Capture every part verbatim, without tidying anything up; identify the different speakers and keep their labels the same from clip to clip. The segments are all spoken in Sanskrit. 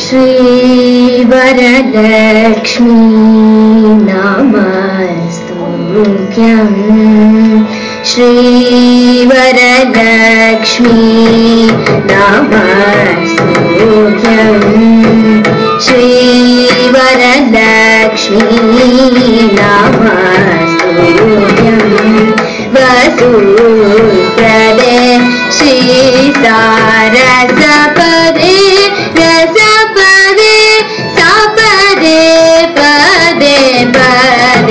Speaker 1: श्रीवरलक्ष्मी नमस्तुभ्यं श्रीवरलक्ष्मी नमस्तुभ्यं श्रीवरलक्ष्मी नमस्तुभ्यं वसुप्रदे श्रीसारसपदे रसपदे सपदे पदे पदे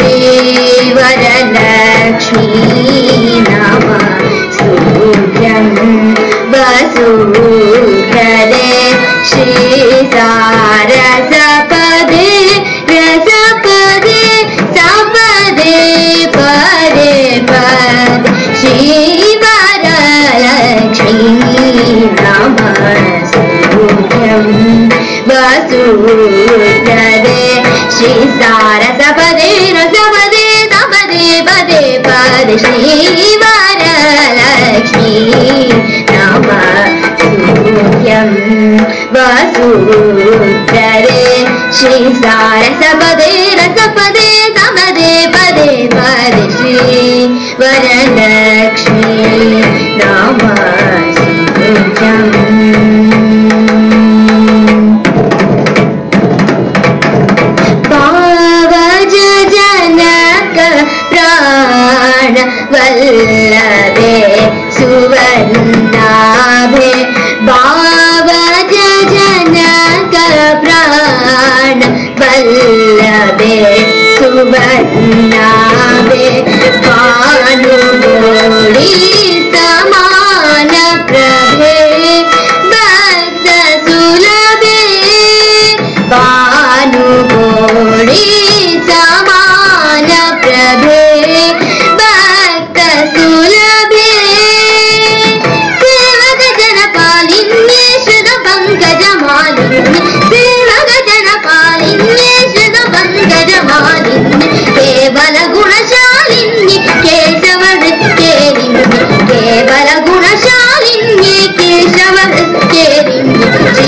Speaker 1: श्रीवरलक्ष्मी नमस्तुभ्यं वसुप्रदे श्रीसारसपदे रसपदे सपदे पदे पदे श्रीवरलक्ष्मी नमस्तुभ्यं वसुप्रदे श्रीसारसपदे रसपदे सपदे पदे पदे श्रीवरलक्ष्मी नमस्तुभ्यं वसुप्रदे श्रीसारसपदे रसपदे सपदे पदे पदे श्रीवरलक्ष्मी नमस्तुभ्यं पावज जनक प्राण वल्लभे सुवर्णाभे पावज जनक प्राण वल्लभे सुवर्णाभे भानुगोरी समान प्रभे भक्त सुलभे भानुगोरी समान प्रभे भक्त सुलभे सेवक जनपालिन्ये श्रुत पंकज मालिन्ये सेवक जनपालिन्ये श्रुत पंकज मालिन्ये केवल गुणशालिन्ये केशव वृत्तेरिन्ये केवल गुणशालिन्ये केशव वृत्तेरिन्ये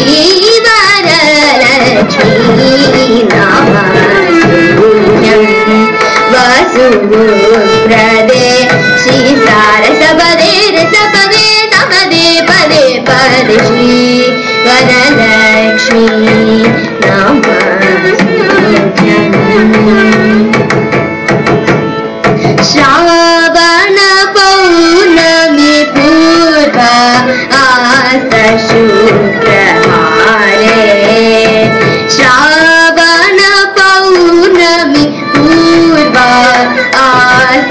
Speaker 1: श्रीवरलक्ष्मी नमस्तुभ्यं वसुप्रदे श्रीसारसपदे रसपदे सपदे पदे पदे श्रीवरलक्ष्मी नमस्तुभ्यं श्रावण पौर्णमी पूर्व आस शुक्रवारे श्रावण पौर्णमी पूर्व आस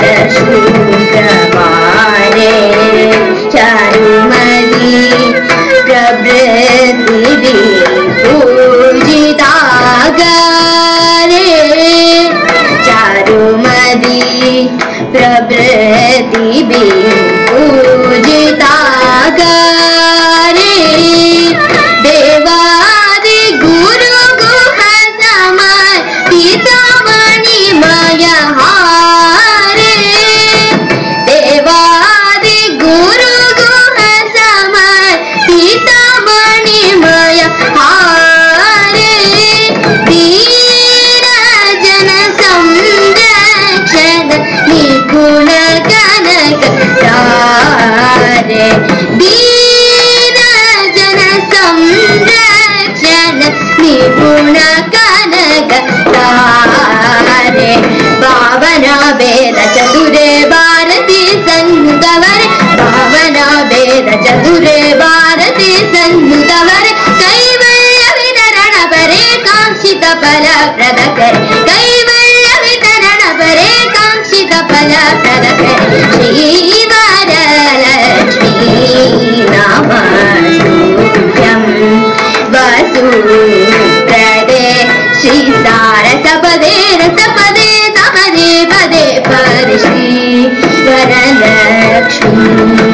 Speaker 1: शुक्रवारे चारुमती प्रभृति पूजिता गरे चारुमती प्रभृति पूजिता गरे देवादि गुरु गुह समय पितामणि मय हारे देवादि गुरु गुह समय पितामणि मय हारे दीन जन संरक्षण निपुण कनक तारे दीन जन संरक्षण निपुण कनक तारे पावना वेद चतुरे भारती संगवर पावना वेद चतुरे भारती संगवर कैवल्य वितरण परे कांक्षित फल प्रद करे कैवल्य वितरण परे कांक्षित फल प्रद करे श्रीवरलक्ष्मी नमस्तुभ्यं वसुप्रदे श्रीसारसपदे रसपदे सपदे पदे पदे श्रीवरलक्ष्मी